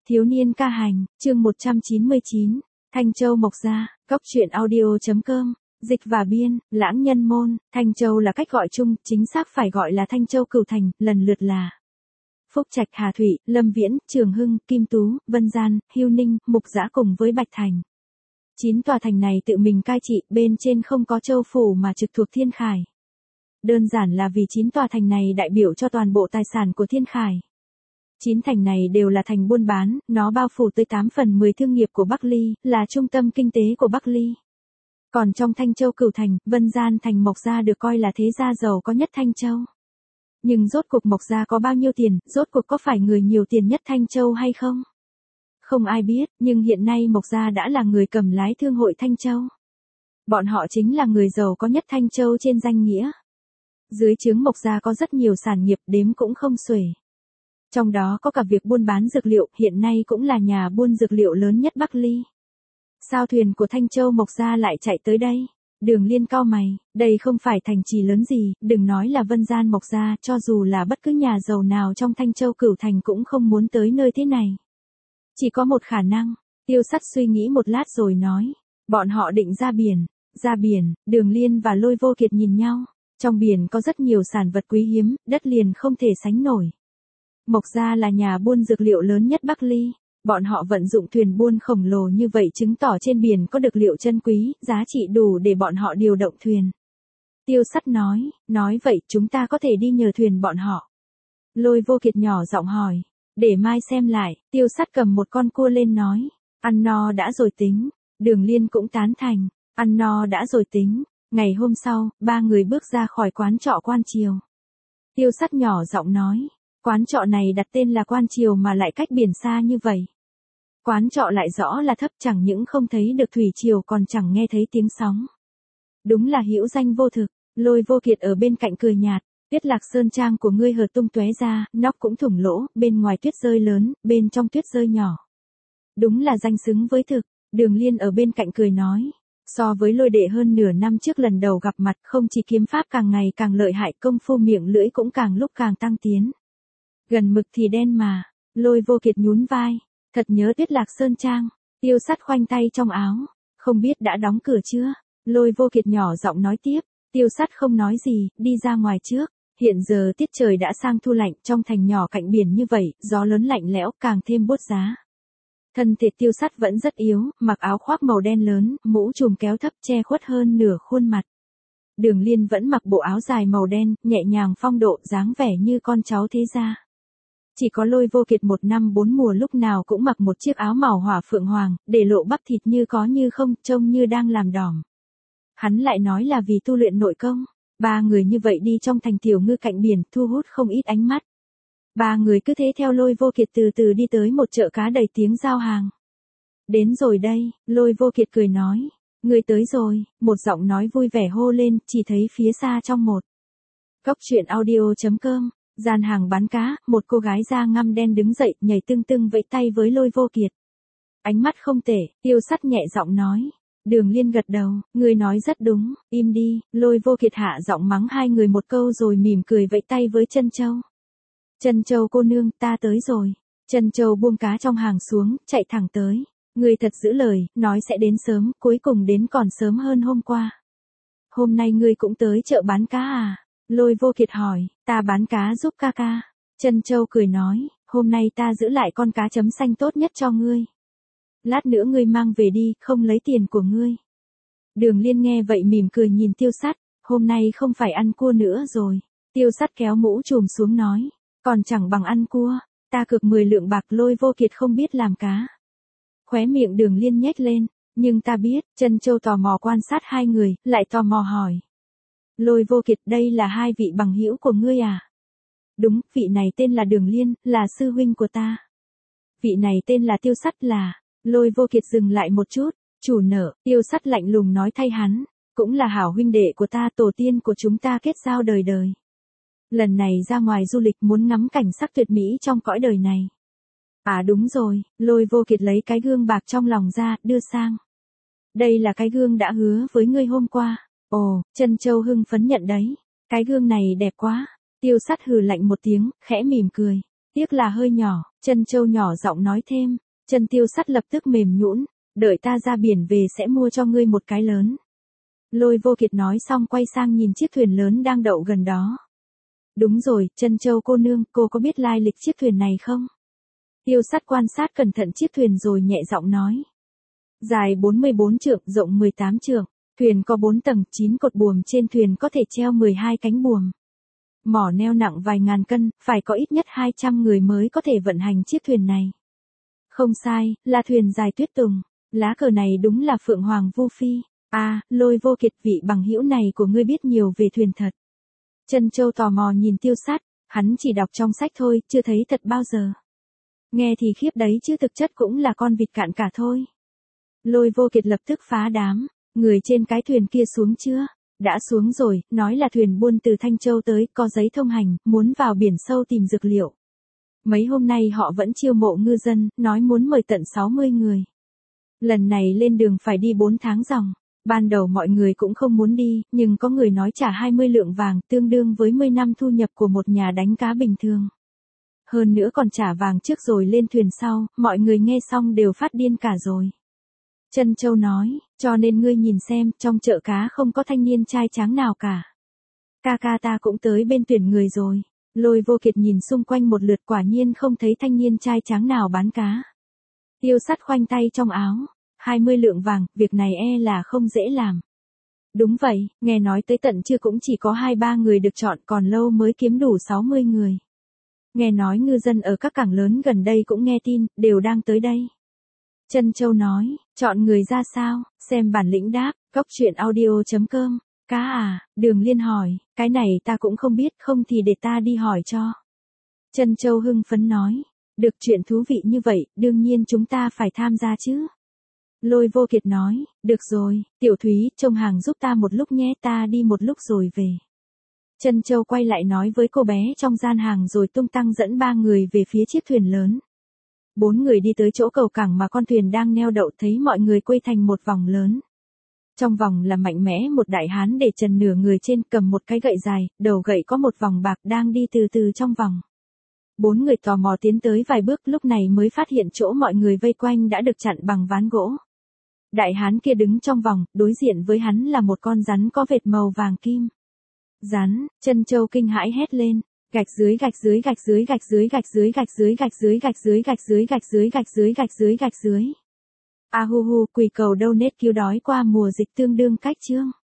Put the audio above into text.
Thiếu niên ca hành, chương 199, Thanh Châu Mộc Gia, Cốc truyện audio.com, dịch và biên, Lãng Nhân Môn. Thanh Châu là cách gọi chung, chính xác phải gọi là Thanh Châu Cửu Thành, lần lượt là Phúc Trạch, Hà Thủy, Lâm Viễn, Trường Hưng, Kim Tú, Vân Gian, Hưu Ninh, Mục Dã cùng với Bạch Thành. 9 tòa thành này tự mình cai trị, bên trên không có châu phủ mà trực thuộc Thiên Khải. Đơn giản là vì 9 tòa thành này đại biểu cho toàn bộ tài sản của Thiên Khải. 9 thành này đều là thành buôn bán, nó bao phủ tới 8 phần 10 thương nghiệp của Bắc Ly, là trung tâm kinh tế của Bắc Ly. Còn trong Thanh Châu Cửu Thành, Vân Gian thành Mộc Gia được coi là thế gia giàu có nhất Thanh Châu. Nhưng rốt cuộc Mộc Gia có bao nhiêu tiền, rốt cuộc có phải người nhiều tiền nhất Thanh Châu hay không? Không ai biết, nhưng hiện nay Mộc Gia đã là người cầm lái thương hội Thanh Châu. Bọn họ chính là người giàu có nhất Thanh Châu trên danh nghĩa. Dưới trướng Mộc Gia có rất nhiều sản nghiệp đếm cũng không xuể. Trong đó có cả việc buôn bán dược liệu, hiện nay cũng là nhà buôn dược liệu lớn nhất Bắc Ly. Sao thuyền của Thanh Châu Mộc Gia lại chạy tới đây? Đường Liên cau mày, đây không phải thành trì lớn gì, đừng nói là Vân Gian Mộc Gia, cho dù là bất cứ nhà giàu nào trong Thanh Châu Cửu Thành cũng không muốn tới nơi thế này. Chỉ có một khả năng, Tiêu Sắt suy nghĩ một lát rồi nói, bọn họ định ra biển. Ra biển, Đường Liên và Lôi Vô Kiệt nhìn nhau, trong biển có rất nhiều sản vật quý hiếm, đất liền không thể sánh nổi. Mộc Gia là nhà buôn dược liệu lớn nhất Bắc Ly, bọn họ vận dụng thuyền buôn khổng lồ như vậy chứng tỏ trên biển có dược liệu chân quý, giá trị đủ để bọn họ điều động thuyền. Tiêu Sắt nói vậy chúng ta có thể đi nhờ thuyền bọn họ. Lôi Vô Kiệt nhỏ giọng hỏi, để mai xem lại. Tiêu Sắt cầm một con cua lên nói, ăn no đã rồi tính. Đường Liên cũng tán thành, ăn no đã rồi tính. Ngày hôm sau, ba người bước ra khỏi quán trọ Quan Triều. Tiêu Sắt nhỏ giọng nói, quán trọ này đặt tên là Quan Triều mà lại cách biển xa như vậy. Quán trọ lại rõ là thấp, chẳng những không thấy được thủy triều còn chẳng nghe thấy tiếng sóng. Đúng là hữu danh vô thực. Lôi Vô Kiệt ở bên cạnh cười nhạt, Tuyết Lạc Sơn trang của ngươi hở tung tóe ra, nóc cũng thủng lỗ, bên ngoài tuyết rơi lớn, bên trong tuyết rơi nhỏ. Đúng là danh xứng với thực. Đường Liên ở bên cạnh cười nói, so với Lôi đệ hơn nửa năm trước lần đầu gặp mặt, không chỉ kiếm pháp càng ngày càng lợi hại, công phu miệng lưỡi cũng càng lúc càng tăng tiến. Gần mực thì đen mà. Lôi Vô Kiệt nhún vai, thật nhớ Tuyết Lạc Sơn trang. Tiêu Sắt khoanh tay trong áo, không biết đã đóng cửa chưa? Lôi Vô Kiệt nhỏ giọng nói tiếp. Tiêu Sắt không nói gì, đi ra ngoài trước. Hiện giờ tiết trời đã sang thu lạnh, trong thành nhỏ cạnh biển như vậy, gió lớn lạnh lẽo càng thêm buốt giá. Thân thể Tiêu Sắt vẫn rất yếu, mặc áo khoác màu đen lớn, mũ trùm kéo thấp che khuất hơn nửa khuôn mặt. Đường Liên vẫn mặc bộ áo dài màu đen, nhẹ nhàng phong độ, dáng vẻ như con cháu thế gia. Chỉ có Lôi Vô Kiệt 1 năm 4 mùa lúc nào cũng mặc một chiếc áo màu hỏa phượng hoàng, để lộ bắp thịt như có như không, trông như đang làm đỏm. Hắn lại nói là vì tu luyện nội công. Ba người như vậy đi trong thành tiểu ngư cạnh biển, thu hút không ít ánh mắt. Ba người cứ thế theo Lôi Vô Kiệt từ từ đi tới một chợ cá đầy tiếng giao hàng. Đến rồi đây, Lôi Vô Kiệt cười nói, người tới rồi, một giọng nói vui vẻ hô lên, chỉ thấy phía xa trong một Cốc truyện audio.com, gian hàng bán cá, một cô gái da ngăm đen đứng dậy, nhảy tưng tưng vẫy tay với Lôi Vô Kiệt. Ánh mắt không tệ, Tiêu Sắt nhẹ giọng nói. Đường Liên gật đầu, người nói rất đúng, im đi. Lôi Vô Kiệt hạ giọng mắng hai người một câu rồi mỉm cười vẫy tay với Trân Châu. Trân Châu cô nương, ta tới rồi. Trân Châu buông cá trong hàng xuống, chạy thẳng tới. Người thật giữ lời, nói sẽ đến sớm, cuối cùng đến còn sớm hơn hôm qua. Hôm nay ngươi cũng tới chợ bán cá à? Lôi Vô Kiệt hỏi, ta bán cá giúp ca ca. Trân Châu cười nói, hôm nay ta giữ lại con cá chấm xanh tốt nhất cho ngươi. Lát nữa ngươi mang về đi, không lấy tiền của ngươi. Đường Liên nghe vậy mỉm cười nhìn Tiêu Sắt, hôm nay không phải ăn cua nữa rồi. Tiêu Sắt kéo mũ trùm xuống nói, còn chẳng bằng ăn cua, ta cược 10 lượng bạc. Lôi Vô Kiệt không biết làm cá. Khóe miệng Đường Liên nhếch lên, nhưng ta biết. Trân Châu tò mò quan sát hai người, lại tò mò hỏi. Lôi Vô Kiệt, đây là hai vị bằng hữu của ngươi à? Đúng, vị này tên là Đường Liên, là sư huynh của ta. Vị này tên là Tiêu Sắt là... Lôi Vô Kiệt dừng lại một chút, chủ nợ. Tiêu Sắt lạnh lùng nói thay hắn, cũng là hảo huynh đệ của ta, tổ tiên của chúng ta kết giao đời đời. Lần này ra ngoài du lịch muốn ngắm cảnh sắc tuyệt mỹ trong cõi đời này. À đúng rồi. Lôi Vô Kiệt lấy cái gương bạc trong lòng ra, đưa sang. Đây là cái gương đã hứa với ngươi hôm qua. Ồ, Trân Châu hưng phấn nhận đấy. Cái gương này đẹp quá. Tiêu Sắt hừ lạnh một tiếng, khẽ mỉm cười. Tiếc là hơi nhỏ, Trân Châu nhỏ giọng nói thêm. Chân Tiêu Sắt lập tức mềm nhũn, đợi ta ra biển về sẽ mua cho ngươi một cái lớn. Lôi Vô Kiệt nói xong quay sang nhìn chiếc thuyền lớn đang đậu gần đó. Đúng rồi, Trân Châu cô nương, cô có biết lai lịch chiếc thuyền này không? Tiêu Sắt quan sát cẩn thận chiếc thuyền rồi nhẹ giọng nói. Dài 44 trượng, rộng 18 trượng, thuyền có 4 tầng, 9 cột buồm, trên thuyền có thể treo 12 cánh buồm. Mỏ neo nặng vài ngàn cân, phải có ít nhất 200 người mới có thể vận hành chiếc thuyền này. Không sai, là thuyền dài tuyết tùng. Lá cờ này đúng là Phượng Hoàng Vu Phi. À, Lôi Vô Kiệt, vị bằng hữu này của ngươi biết nhiều về thuyền thật. Trân Châu tò mò nhìn Tiêu Sắt, hắn chỉ đọc trong sách thôi, chưa thấy thật bao giờ. Nghe thì khiếp đấy chứ thực chất cũng là con vịt cạn cả thôi. Lôi Vô Kiệt lập tức phá đám, người trên cái thuyền kia xuống chưa? Đã xuống rồi, nói là thuyền buôn từ Thanh Châu tới, có giấy thông hành, muốn vào biển sâu tìm dược liệu. Mấy hôm nay họ vẫn chiêu mộ ngư dân, nói muốn mời tận 60 người. Lần này lên đường phải đi 4 tháng dòng. Ban đầu mọi người cũng không muốn đi, nhưng có người nói trả 20 lượng vàng, tương đương với 10 năm thu nhập của một nhà đánh cá bình thường. Hơn nữa còn trả vàng trước rồi lên thuyền sau, mọi người nghe xong đều phát điên cả rồi. Trân Châu nói, cho nên ngươi nhìn xem, trong chợ cá không có thanh niên trai tráng nào cả. Ca ca ta cũng tới bên tuyển người rồi. Lôi Vô Kiệt nhìn xung quanh một lượt, quả nhiên không thấy thanh niên trai tráng nào bán cá. Tiêu Sắt khoanh tay trong áo. 20 lượng vàng, việc này e là không dễ làm. Đúng vậy, nghe nói tới tận trưa cũng chỉ có 2-3 người được chọn, còn lâu mới kiếm đủ 60 người. Nghe nói ngư dân ở các cảng lớn gần đây cũng nghe tin, đều đang tới đây. Trân Châu nói, chọn người ra sao, xem bản lĩnh đáp, coctruyện.audio.com. Cá à, Đường Liên hỏi, cái này ta cũng không biết, không thì để ta đi hỏi cho. Trân Châu hưng phấn nói, được, chuyện thú vị như vậy, đương nhiên chúng ta phải tham gia chứ. Lôi Vô Kiệt nói, được rồi, Tiểu Thúy, trông hàng giúp ta một lúc nhé, ta đi một lúc rồi về. Trân Châu quay lại nói với cô bé trong gian hàng rồi tung tăng dẫn 3 người về phía chiếc thuyền lớn. 4 người đi tới chỗ cầu cảng mà con thuyền đang neo đậu, thấy mọi người quây thành một vòng lớn. Trong vòng là Mạnh Mẽ, một đại hán để trần nửa người trên, cầm một cái gậy dài, đầu gậy có một vòng bạc đang đi từ từ trong vòng. 4 người tò mò tiến tới vài bước, lúc này mới phát hiện chỗ mọi người vây quanh đã được chặn bằng ván gỗ. Đại hán kia đứng trong vòng, đối diện với hắn là một con rắn có vệt màu vàng kim. Rắn, Trân Châu kinh hãi hét lên, gạch dưới gạch dưới gạch dưới gạch dưới gạch dưới gạch dưới gạch dưới gạch dưới gạch dưới gạch dưới gạch dưới gạch dưới gạch dưới. A hu hu, quỳ cầu donate cứu đói qua mùa dịch tương đương cách chương.